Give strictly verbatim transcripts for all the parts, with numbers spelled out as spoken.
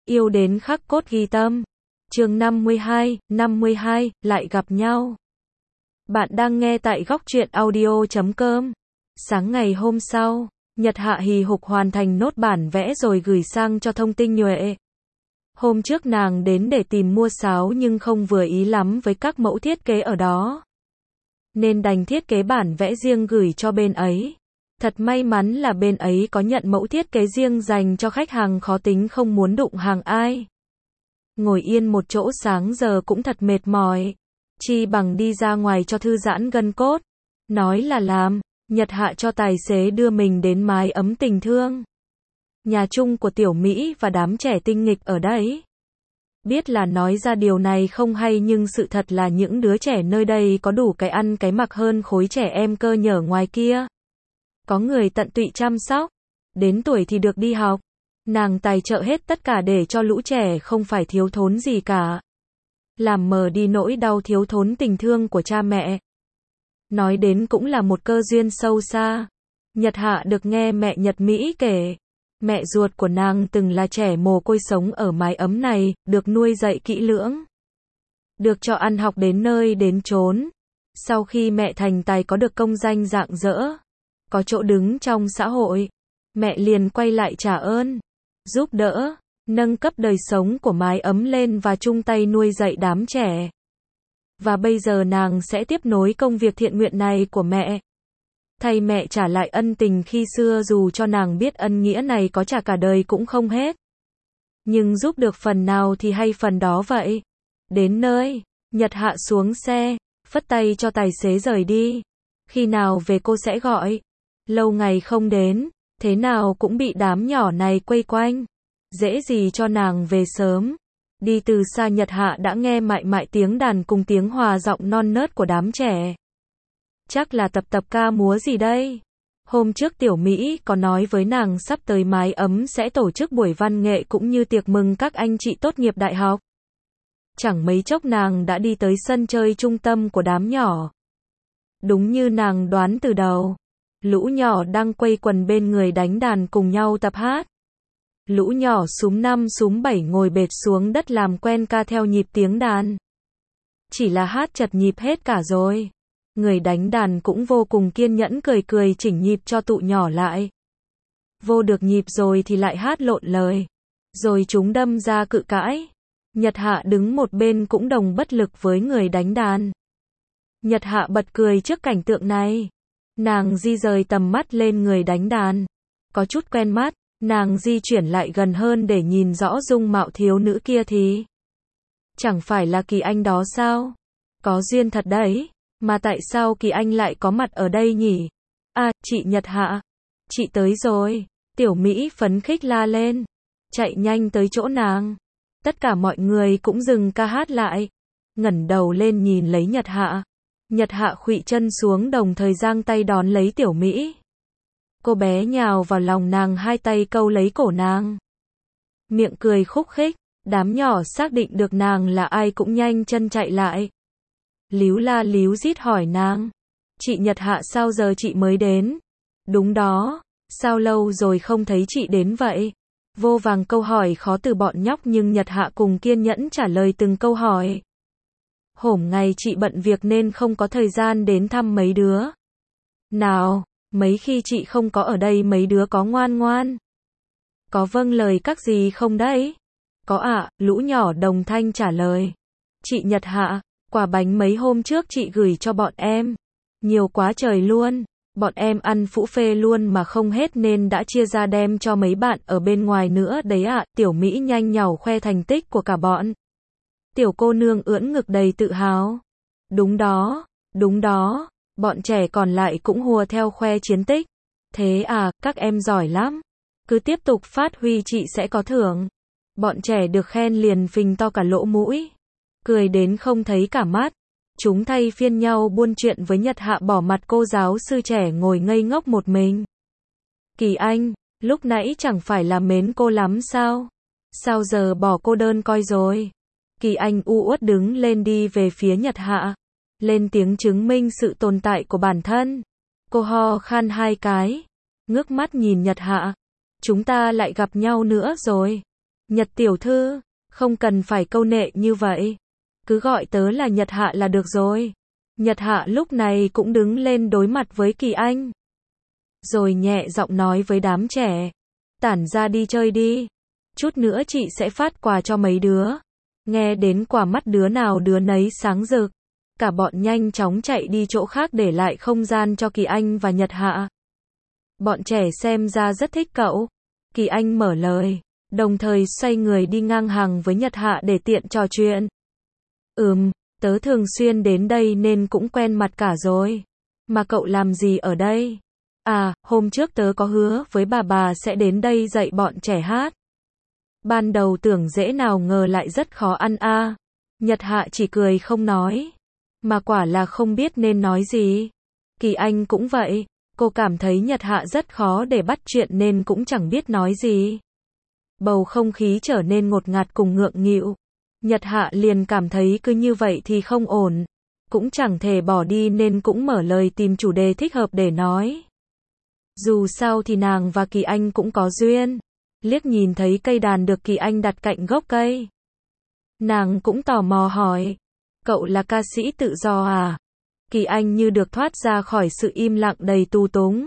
Yêu đến khắc cốt ghi tâm. Chương năm mươi hai, năm mươi hai, lại gặp nhau. Bạn đang nghe tại góc truyện audio chấm com. Sáng ngày hôm sau, Nhật Hạ hì hục hoàn thành nốt bản vẽ rồi gửi sang cho Thông Tinh Nhuệ. Hôm trước nàng đến để tìm mua sáo nhưng không vừa ý lắm với các mẫu thiết kế ở đó, nên đành thiết kế bản vẽ riêng gửi cho bên ấy. Thật may mắn là bên ấy có nhận mẫu thiết kế riêng dành cho khách hàng khó tính không muốn đụng hàng ai. Ngồi yên một chỗ sáng giờ cũng thật mệt mỏi, chi bằng đi ra ngoài cho thư giãn gân cốt. Nói là làm, Nhật Hạ cho tài xế đưa mình đến mái ấm tình thương, nhà chung của Tiểu Mỹ và đám trẻ tinh nghịch ở đấy. Biết là nói ra điều này không hay nhưng sự thật là những đứa trẻ nơi đây có đủ cái ăn cái mặc hơn khối trẻ em cơ nhở ngoài kia. Có người tận tụy chăm sóc, đến tuổi thì được đi học. Nàng tài trợ hết tất cả để cho lũ trẻ không phải thiếu thốn gì cả, làm mờ đi nỗi đau thiếu thốn tình thương của cha mẹ. Nói đến cũng là một cơ duyên sâu xa. Nhật Hạ được nghe mẹ Nhật Mỹ kể, mẹ ruột của nàng từng là trẻ mồ côi sống ở mái ấm này, được nuôi dạy kỹ lưỡng, được cho ăn học đến nơi đến chốn. Sau khi mẹ thành tài có được công danh rạng rỡ, có chỗ đứng trong xã hội, mẹ liền quay lại trả ơn, giúp đỡ, nâng cấp đời sống của mái ấm lên và chung tay nuôi dạy đám trẻ. Và bây giờ nàng sẽ tiếp nối công việc thiện nguyện này của mẹ, thay mẹ trả lại ân tình khi xưa, dù cho nàng biết ân nghĩa này có trả cả đời cũng không hết. Nhưng giúp được phần nào thì hay phần đó vậy. Đến nơi, Nhật Hạ xuống xe, phất tay cho tài xế rời đi. Khi nào về cô sẽ gọi. Lâu ngày không đến, thế nào cũng bị đám nhỏ này quây quanh. Dễ gì cho nàng về sớm. Đi từ xa Nhật Hạ đã nghe mại mại tiếng đàn cùng tiếng hòa giọng non nớt của đám trẻ. Chắc là tập tập ca múa gì đây? Hôm trước Tiểu Mỹ có nói với nàng sắp tới mái ấm sẽ tổ chức buổi văn nghệ cũng như tiệc mừng các anh chị tốt nghiệp đại học. Chẳng mấy chốc nàng đã đi tới sân chơi trung tâm của đám nhỏ. Đúng như nàng đoán từ đầu, lũ nhỏ đang quây quần bên người đánh đàn cùng nhau tập hát. Lũ nhỏ xúm năm xúm bảy ngồi bệt xuống đất làm quen ca theo nhịp tiếng đàn. Chỉ là hát chật nhịp hết cả rồi. Người đánh đàn cũng vô cùng kiên nhẫn cười cười chỉnh nhịp cho tụ nhỏ lại. Vô được nhịp rồi thì lại hát lộn lời. Rồi chúng đâm ra cự cãi. Nhật Hạ đứng một bên cũng đồng bất lực với người đánh đàn. Nhật Hạ bật cười trước cảnh tượng này. Nàng di rời tầm mắt lên người đánh đàn. Có chút quen mắt, nàng di chuyển lại gần hơn để nhìn rõ dung mạo thiếu nữ kia thì. Chẳng phải là Kỳ Anh đó sao? Có duyên thật đấy. Mà tại sao Kỳ Anh lại có mặt ở đây nhỉ? À, chị Nhật Hạ. Chị tới rồi. Tiểu Mỹ phấn khích la lên. Chạy nhanh tới chỗ nàng. Tất cả mọi người cũng dừng ca hát lại. Ngẩng đầu lên nhìn lấy Nhật Hạ. Nhật Hạ khuỵu chân xuống đồng thời giang tay đón lấy Tiểu Mỹ. Cô bé nhào vào lòng nàng, hai tay câu lấy cổ nàng. Miệng cười khúc khích. Đám nhỏ xác định được nàng là ai cũng nhanh chân chạy lại. Líu la líu rít hỏi nàng. Chị Nhật Hạ sao giờ chị mới đến? Đúng đó, sao lâu rồi không thấy chị đến vậy? Vô vàng câu hỏi khó từ bọn nhóc nhưng Nhật Hạ cùng kiên nhẫn trả lời từng câu hỏi. Hổm ngày chị bận việc nên không có thời gian đến thăm mấy đứa. Nào, mấy khi chị không có ở đây mấy đứa có ngoan ngoan? Có vâng lời các gì không đấy? Có ạ, lũ nhỏ đồng thanh trả lời. Chị Nhật Hạ, quả bánh mấy hôm trước chị gửi cho bọn em. Nhiều quá trời luôn. Bọn em ăn phũ phê luôn mà không hết nên đã chia ra đem cho mấy bạn ở bên ngoài nữa đấy ạ. Tiểu Mỹ nhanh nhảu khoe thành tích của cả bọn. Tiểu cô nương ưỡn ngực đầy tự hào. Đúng đó, đúng đó. Bọn trẻ còn lại cũng hùa theo khoe chiến tích. Thế à, các em giỏi lắm. Cứ tiếp tục phát huy chị sẽ có thưởng. Bọn trẻ được khen liền phình to cả lỗ mũi. Cười đến không thấy cả mắt. Chúng thay phiên nhau buôn chuyện với Nhật Hạ, bỏ mặt cô giáo sư trẻ ngồi ngây ngốc một mình. Kỳ Anh, lúc nãy chẳng phải là mến cô lắm sao? Sao giờ bỏ cô đơn coi rồi? Kỳ Anh u uất đứng lên đi về phía Nhật Hạ. Lên tiếng chứng minh sự tồn tại của bản thân. Cô ho khan hai cái. Ngước mắt nhìn Nhật Hạ. Chúng ta lại gặp nhau nữa rồi. Nhật tiểu thư, không cần phải câu nệ như vậy. Cứ gọi tớ là Nhật Hạ là được rồi. Nhật Hạ lúc này cũng đứng lên đối mặt với Kỳ Anh. Rồi nhẹ giọng nói với đám trẻ. Tản ra đi chơi đi. Chút nữa chị sẽ phát quà cho mấy đứa. Nghe đến quả mắt đứa nào đứa nấy sáng rực. Cả bọn nhanh chóng chạy đi chỗ khác để lại không gian cho Kỳ Anh và Nhật Hạ. Bọn trẻ xem ra rất thích cậu. Kỳ Anh mở lời, đồng thời xoay người đi ngang hàng với Nhật Hạ để tiện trò chuyện. Ừm, tớ thường xuyên đến đây nên cũng quen mặt cả rồi. Mà cậu làm gì ở đây? À, hôm trước tớ có hứa với bà bà sẽ đến đây dạy bọn trẻ hát. Ban đầu tưởng dễ nào ngờ lại rất khó ăn a. À. Nhật Hạ chỉ cười không nói. Mà quả là không biết nên nói gì. Kỳ Anh cũng vậy. Cô cảm thấy Nhật Hạ rất khó để bắt chuyện nên cũng chẳng biết nói gì. Bầu không khí trở nên ngột ngạt cùng ngượng nghịu. Nhật Hạ liền cảm thấy cứ như vậy thì không ổn. Cũng chẳng thể bỏ đi nên cũng mở lời tìm chủ đề thích hợp để nói. Dù sao thì nàng và Kỳ Anh cũng có duyên. Liếc nhìn thấy cây đàn được Kỳ Anh đặt cạnh gốc cây. Nàng cũng tò mò hỏi. Cậu là ca sĩ tự do à? Kỳ Anh như được thoát ra khỏi sự im lặng đầy tu túng.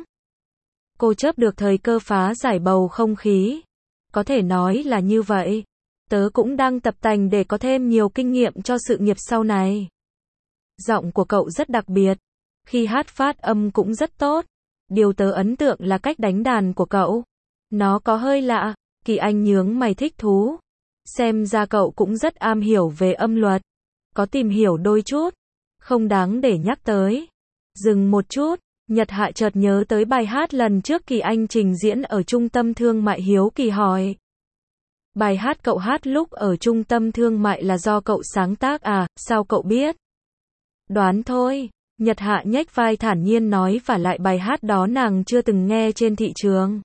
Cô chớp được thời cơ phá giải bầu không khí. Có thể nói là như vậy. Tớ cũng đang tập tành để có thêm nhiều kinh nghiệm cho sự nghiệp sau này. Giọng của cậu rất đặc biệt. Khi hát phát âm cũng rất tốt. Điều tớ ấn tượng là cách đánh đàn của cậu. Nó có hơi lạ. Kỳ Anh nhướng mày thích thú. Xem ra cậu cũng rất am hiểu về âm luật. Có tìm hiểu đôi chút. Không đáng để nhắc tới. Dừng một chút. Nhật Hạ chợt nhớ tới bài hát lần trước Kỳ Anh trình diễn ở trung tâm thương mại hiếu kỳ hỏi. Bài hát cậu hát lúc ở trung tâm thương mại là do cậu sáng tác à, sao cậu biết? Đoán thôi. Nhật Hạ nhếch vai thản nhiên nói và lại bài hát đó nàng chưa từng nghe trên thị trường.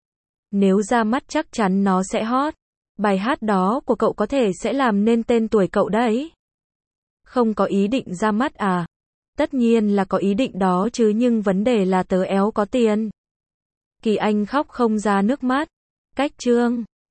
Nếu ra mắt chắc chắn nó sẽ hot. Bài hát đó của cậu có thể sẽ làm nên tên tuổi cậu đấy. Không có ý định ra mắt à? Tất nhiên là có ý định đó chứ nhưng vấn đề là tớ éo có tiền. Kỳ Anh khóc không ra nước mắt. Cách chương